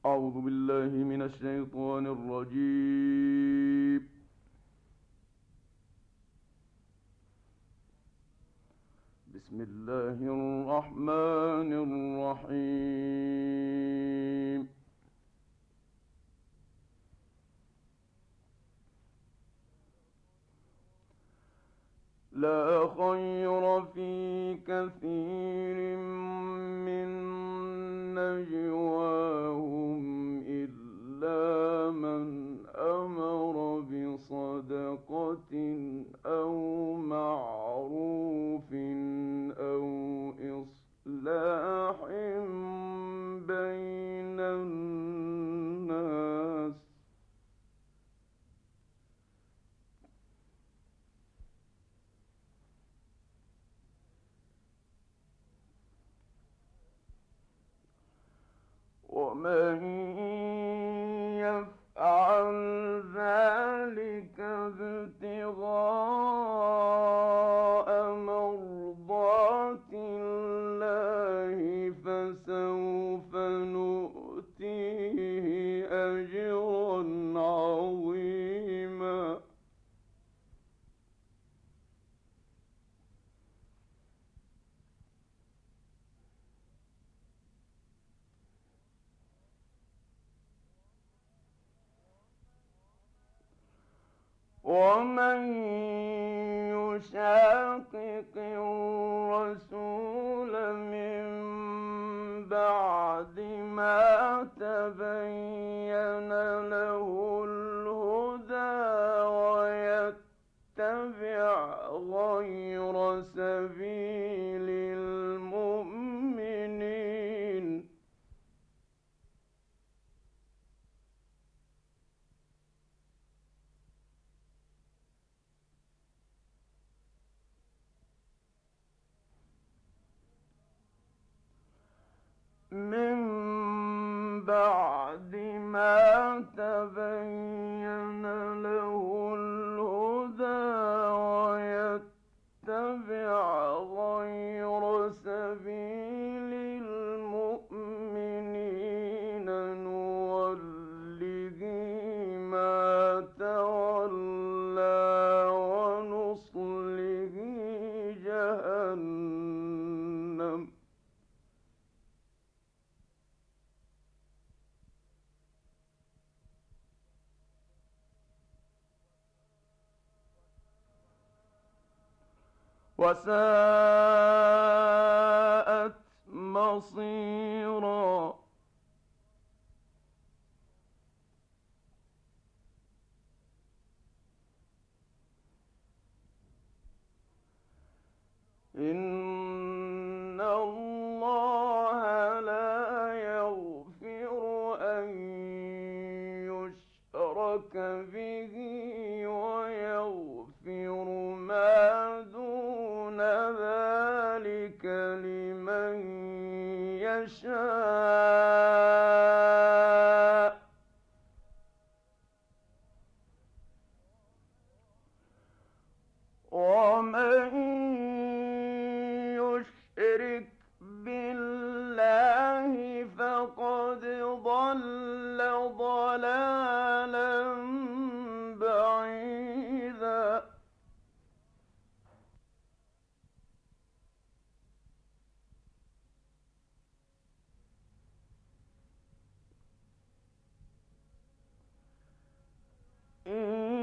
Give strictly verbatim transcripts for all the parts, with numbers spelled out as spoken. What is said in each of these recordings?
أعوذ بالله من الشيطان الرجيم. بسم الله الرحمن الرحيم. لا خير في كثير من نجواهم إلا من أمر بصدقة أو معروف أو إصلاح بين الناس. ومن يفعل ذلك ابتغاء مرضات الله فسوف نؤتيه أجرا عظيما. ومن يشاقق الرسول من بعد ما تبين له الهدى ويتبع غير سبيل المؤمنين من بعد ما تبين له الهدى ويتبع غير سبيل المؤمنين نوله ما تولى ونصله جهنم. وساءت مصيرا. إن الله لا يغفر أن يشرك به ويغفر ما دون ذلك لمن يشاء. ومن يشرك بالله فقد ضل ضلالا بعيدا. إن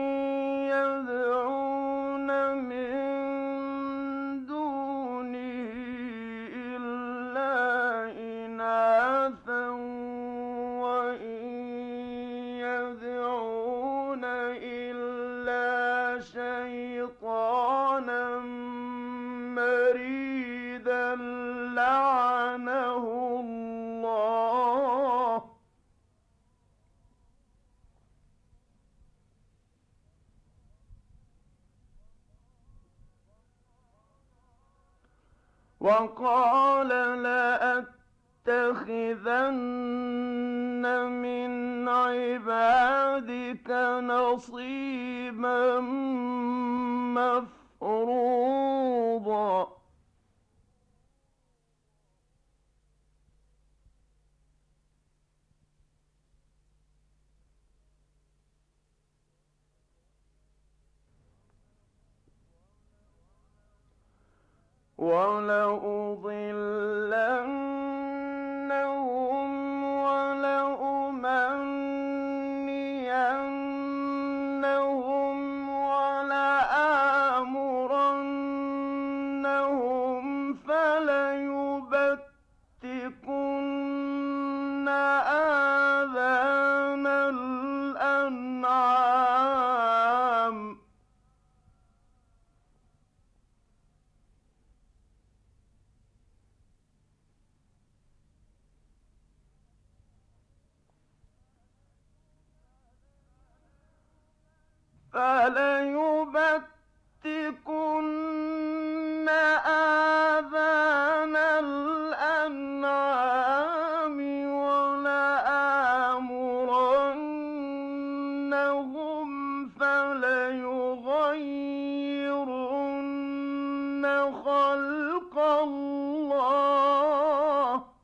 يدعون من دونه إلا إناثا وإن يدعون إلا شيطانا مريدا لعنه الله. وقال لأتخذن من عبادك نصيبا مفروضا. وَلَأُضِلَّنَّهُمْ وَلَأُمَنِّيَنَّهُمْ وَلَآمُرَنَّهُمْ فَلَيُبَتِّكُنَّ آذَانَ الْأَنْعَامِ فَلَيُبَتِّكُنَّ آذَانَ الْأَنْعَامِ وَلَآمُرَنَّهُمْ فَلَيُغَيِّرُنَّ خَلْقَ اللَّهِ ۚ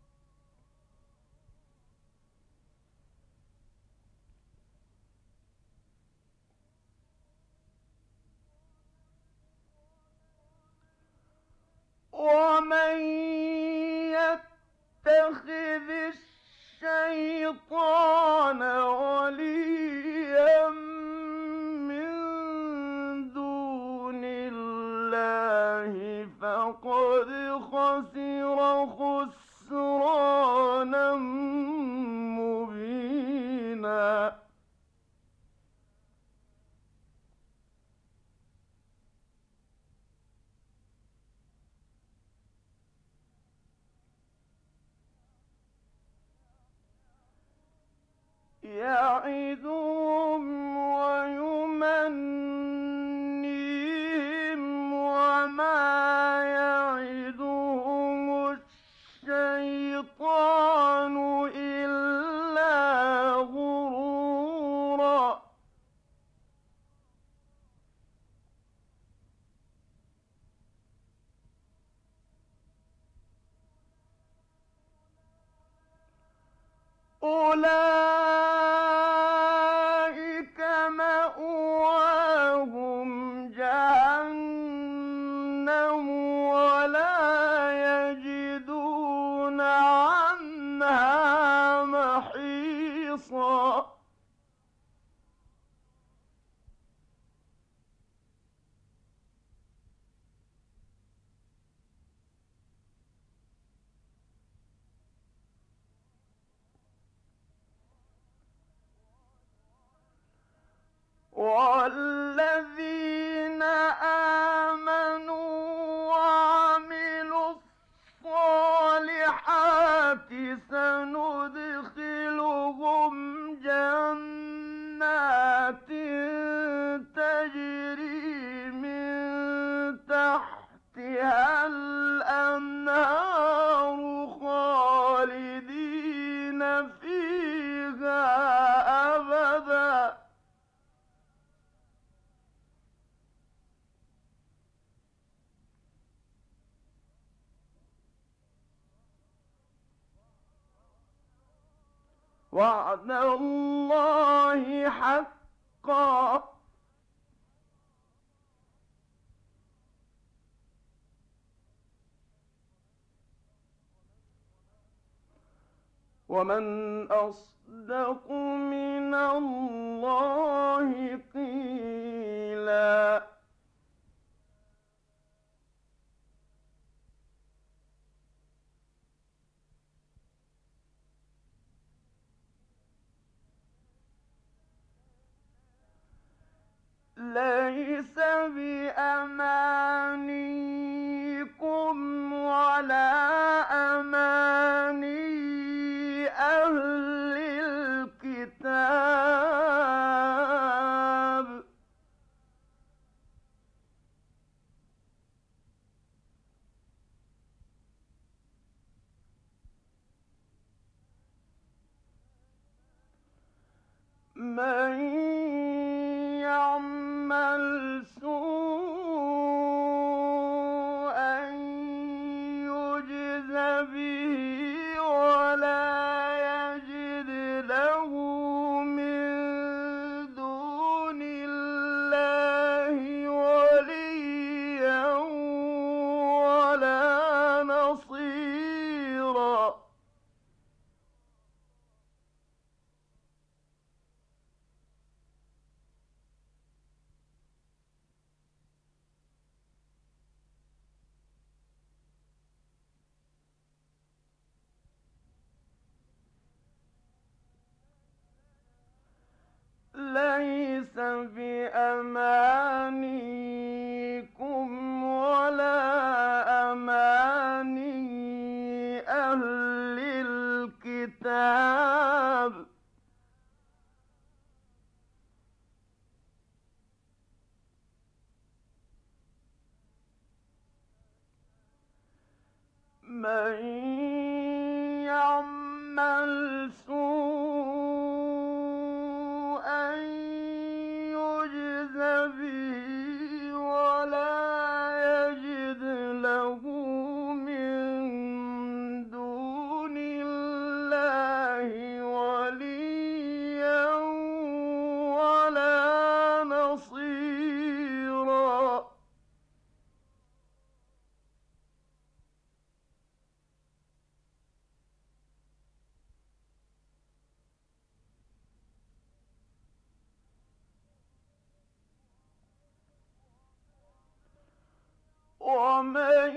وَمَن يَتَّخِذِ الشَّيْطَانَ وَلِيًّا مِّن دُونِ اللَّهِ فَقَدْ خَسِرَ خُسْرَانًا مُّبِينًا. يَعِدُهُمْ وَيُمَنِّيهِمْ ۖ وَمَا يَعِدُهُمُ الشَّيْطَانُ إِلَّا غُرُورًا. أُولَٰئِكَ مَأْوَاهُمْ جَهَنَّمُ وَلَا يَجِدُونَ عَنْهَا مَحِيصًا. وَالَّذِينَ آمَنُوا وَعَمِلُوا الصَّالِحَاتِ سَنُدْخِلُهُمْ جَنَّاتٍ تَجْرِي مِن تَحْتِهَا الْأَنْهَارُ خَالِدِينَ فِيهَا أَبَدًا ۖ وَعْدَ اللَّهِ حَقًّا ۚ وَمَنْ أَصْدَقُ مِنَ اللَّهِ قِيلًا. لَيْسَ بِأَمَانِيكُمْ وَلَا أَمَانِيِّ أَهْلِ الْكِتَابِ ۗ مَن يَعْمَلْ سُوءًا يُجْزَ بِهِ وَلَا يَجِدْ لَهُ مِن دُونِ اللَّهِ وَلِيًّا بأمانيكم ولا أماني أهل الكتاب من يعمل سوءا يجز به ولا يجد له من دون الله وليا ولا نصيرا ومن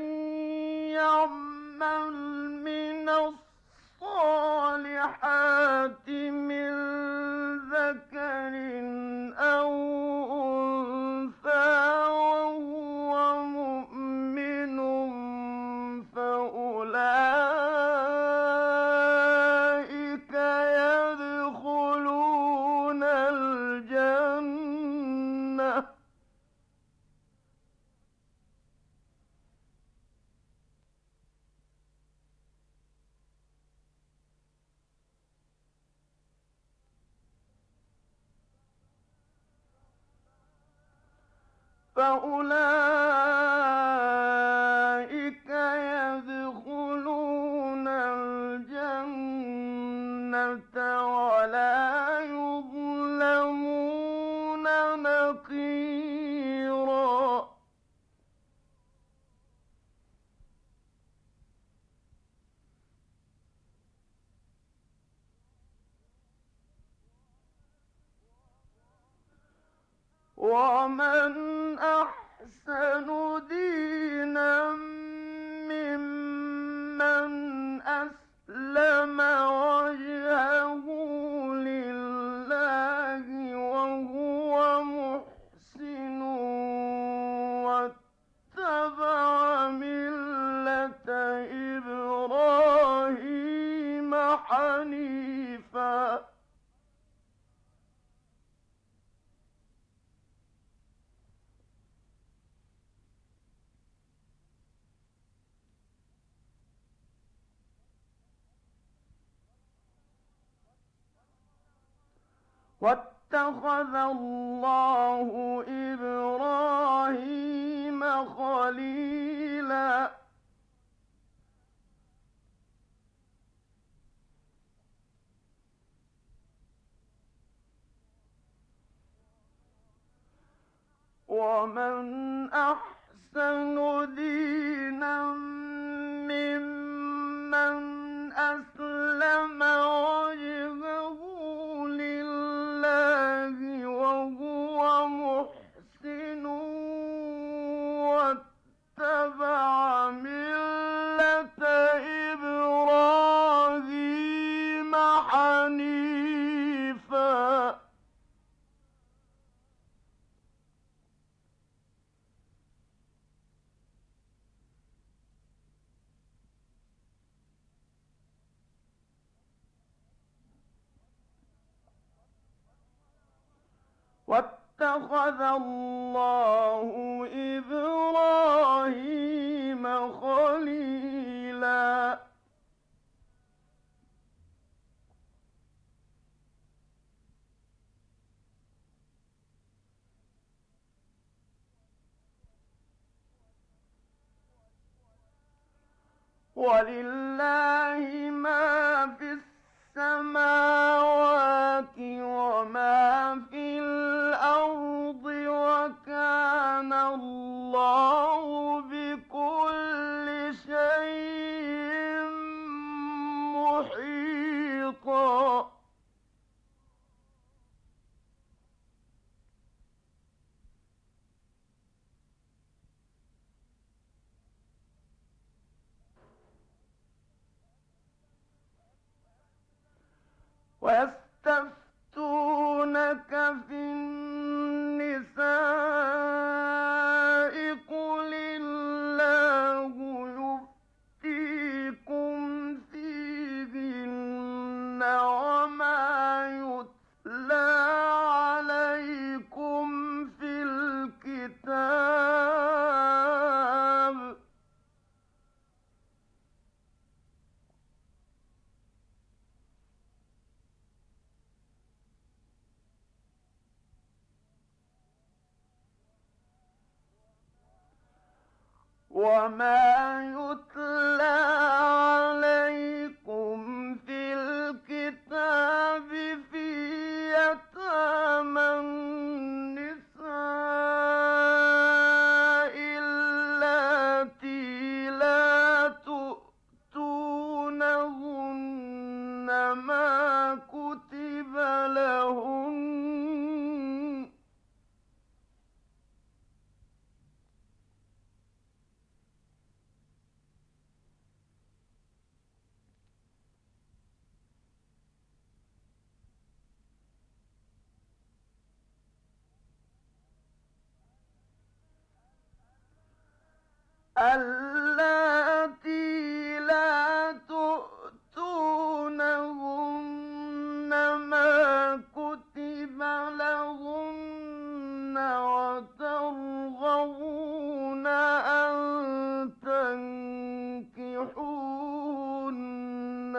يعمل من الصالحات من ذكر أو أنثى وهو مؤمن فأولئك يدخلون الجنة فأولئك يدخلون الجنة ولا يظلمون نقيرا ومن أحسن دينا ممن أسلم وجهه لله وهو محسن واتبع ملة إبراهيم حنيفا واتخذ الله إبراهيم خليلا ومن أحسن دينا ممن أسلم وجهه لله وهو محسن واتبع ملة إبراهيم حنيفا واتخذ الله إبراهيم خليلا ولله ما في السماوات وما في الأرض وكان الله بكل شيء محيطا ويستفتونك في وما يتلى عليكم في الكتاب في يتامى النساء اللاتي لا تؤتونهن ما كتب لهن اللاتي لا تؤتونهن ما كتب لهن وترغبون أن تنكحوهن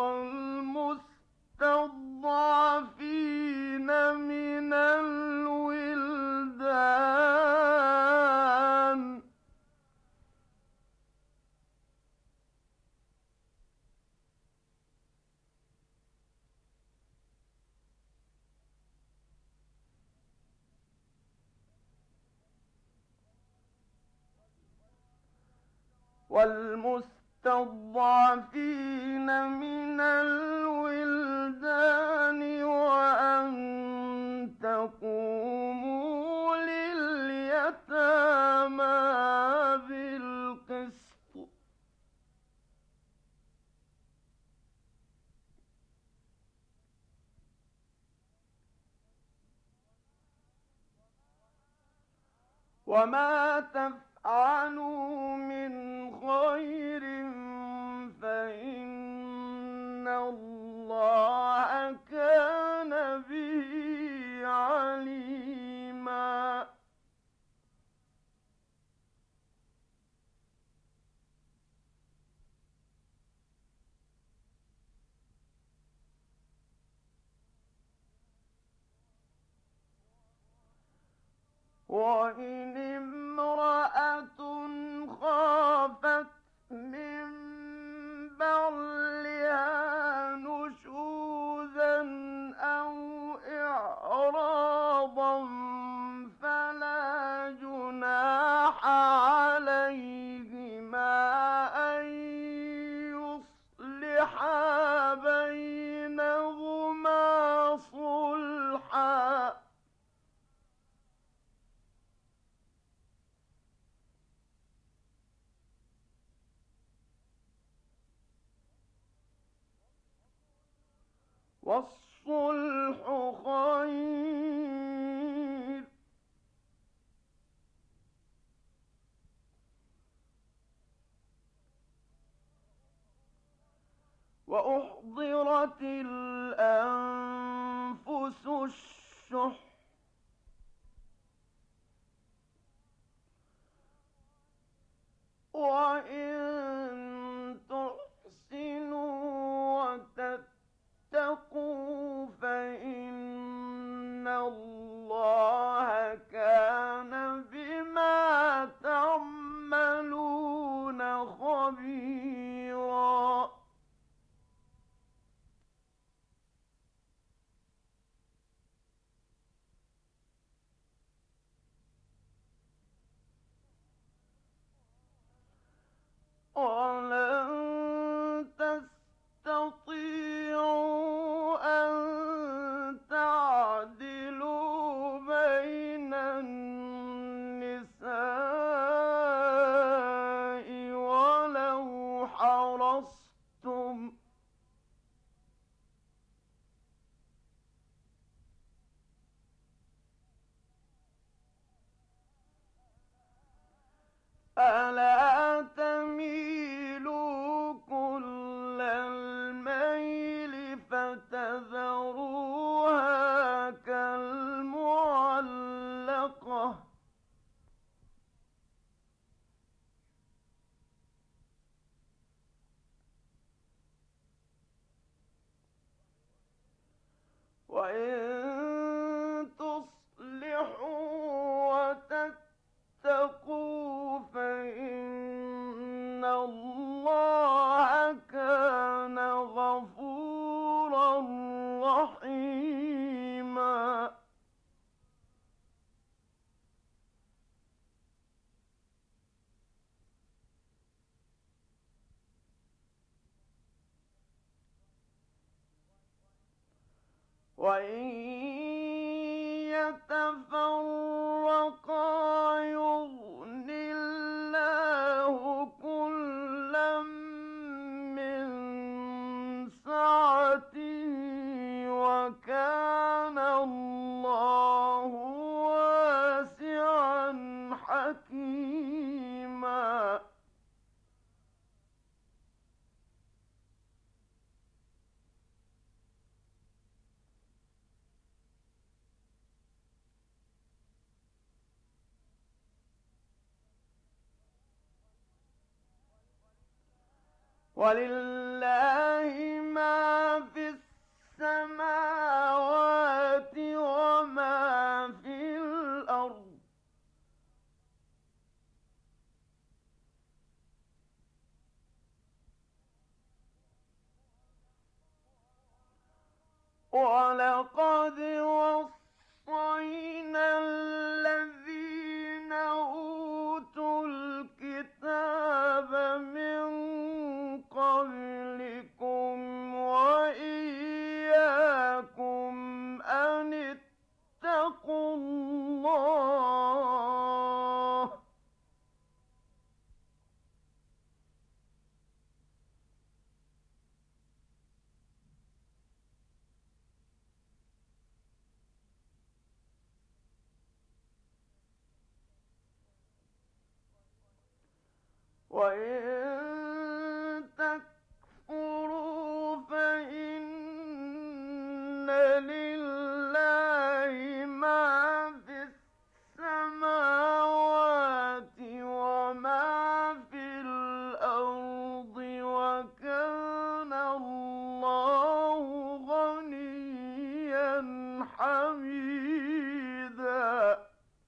والمستضعفين من الولدان والمستضعفين من الولدان وأن تقوموا لليتامى بالقسط وما تفعلوا من خير فإن الله كان به عليما وإن امرأة خافت من بعلها نشوزا أو إعراضا فلا جناح عليهما أن يصلحا بينهما صلحا والصلح خير وأحضرت الأنفس الشح وإن تحسنوا وتتقوا فإن الله كان بما تعملون خبيرا ولن تستطيعوا أن تعدلوا بين النساء ولو حرصتم ألا تميلوا كل الميل فتذروها كالمعلقة وإن تصلحوا وتتقوا فإن وَإِن يَتَفَرَّقَا يُغْنِ اللَّهُ كُلًّا مِّن سَعَتِهِ ۚ وَكَانَ اللَّهُ وَاسِعًا حَكِيمًا. وَلِلَّهِ مَا فِي السَّمَاوَاتِ وَمَا فِي الْأَرْضِ ۚ وَلَقَدْ وَصَّيْنَا الَّذِينَ أُوتُوا الْكِتَابَ مِن قَبْلِكُمْ وَإِيَّاكُمْ أَنِ اتَّقُوا اللَّهَ ۚ وَإِن تَكْفُرُوا فَإِنَّ لِلَّهِ مَا فِي السَّمَاوَاتِ وَمَا فِي الْأَرْضِ ۚ وَكَانَ اللَّهُ غَنِيًّا حَمِيدًا.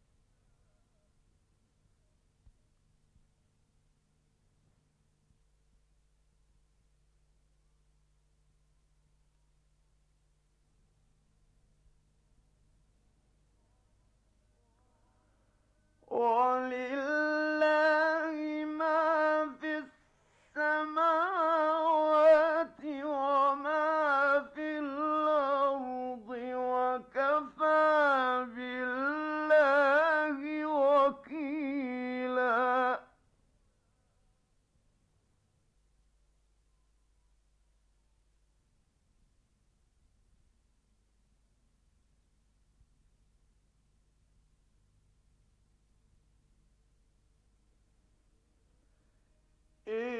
وَلِلَّهِ مَا فِي السَّمَاوَاتِ وَمَا فِي الْأَرْضِ ۚ وَكَفَىٰ بِاللَّهِ وَكِيلًا. إِن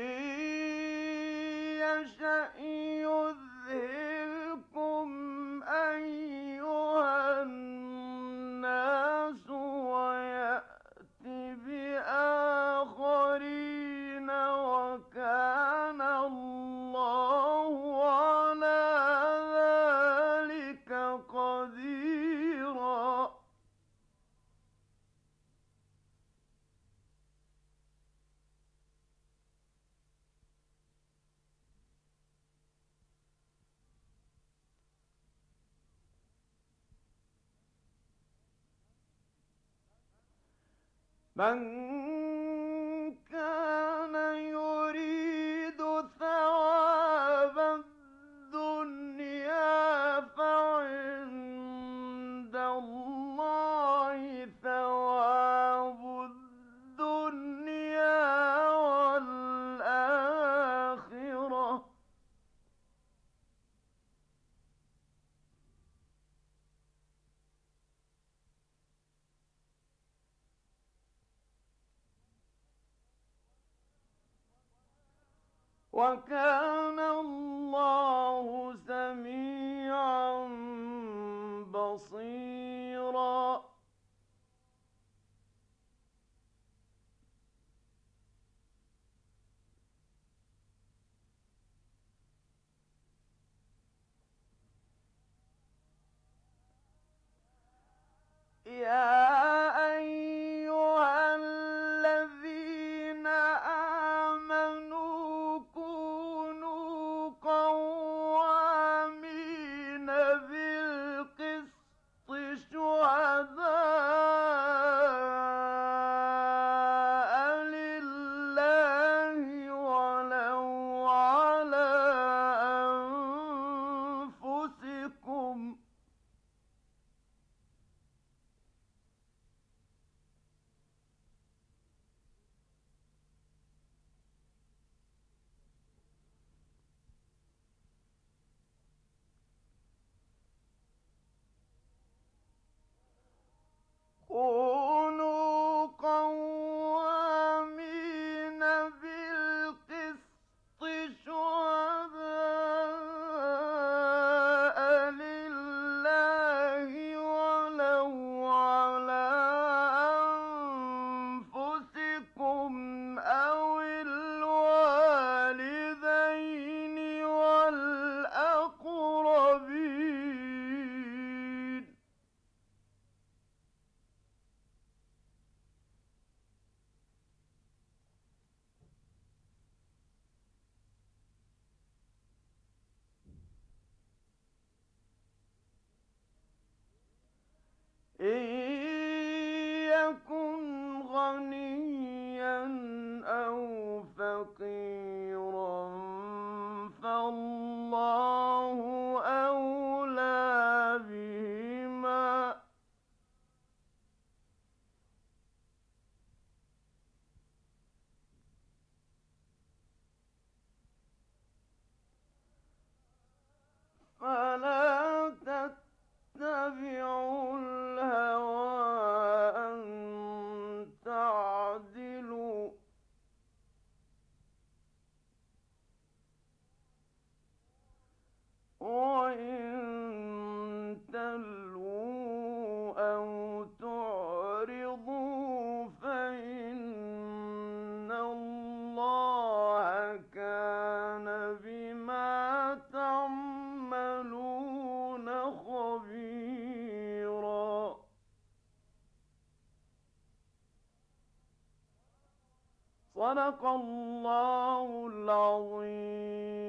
يَشَأْ يُذْهِبْكُمْ أَيُّهَا النَّاسُ وَيَأْتِ بِآخَرِينَ ۚ وَكَانَ اللَّهُ عَلَىٰ ذَٰلِكَ قَدِيرًا. مَن كَانَ يُرِيدُ ثَوَابَ الدُّنْيَا فَعِندَ اللَّهِ ثَوَابُ الدُّنْيَا وَالْآخِرَةِ ۚ وَكَانَ اللَّهُ سَمِيعًا بَصِيرًا. يَا أَيُّهَا الَّذِينَ آمَنُوا كُونُوا قَوَّامِينَ بِالْقِسْطِ شُهَدَاءَ لِلَّهِ وَلَوْ عَلَىٰ أَنفُسِكُمْ ۖ صدق الله العظيم.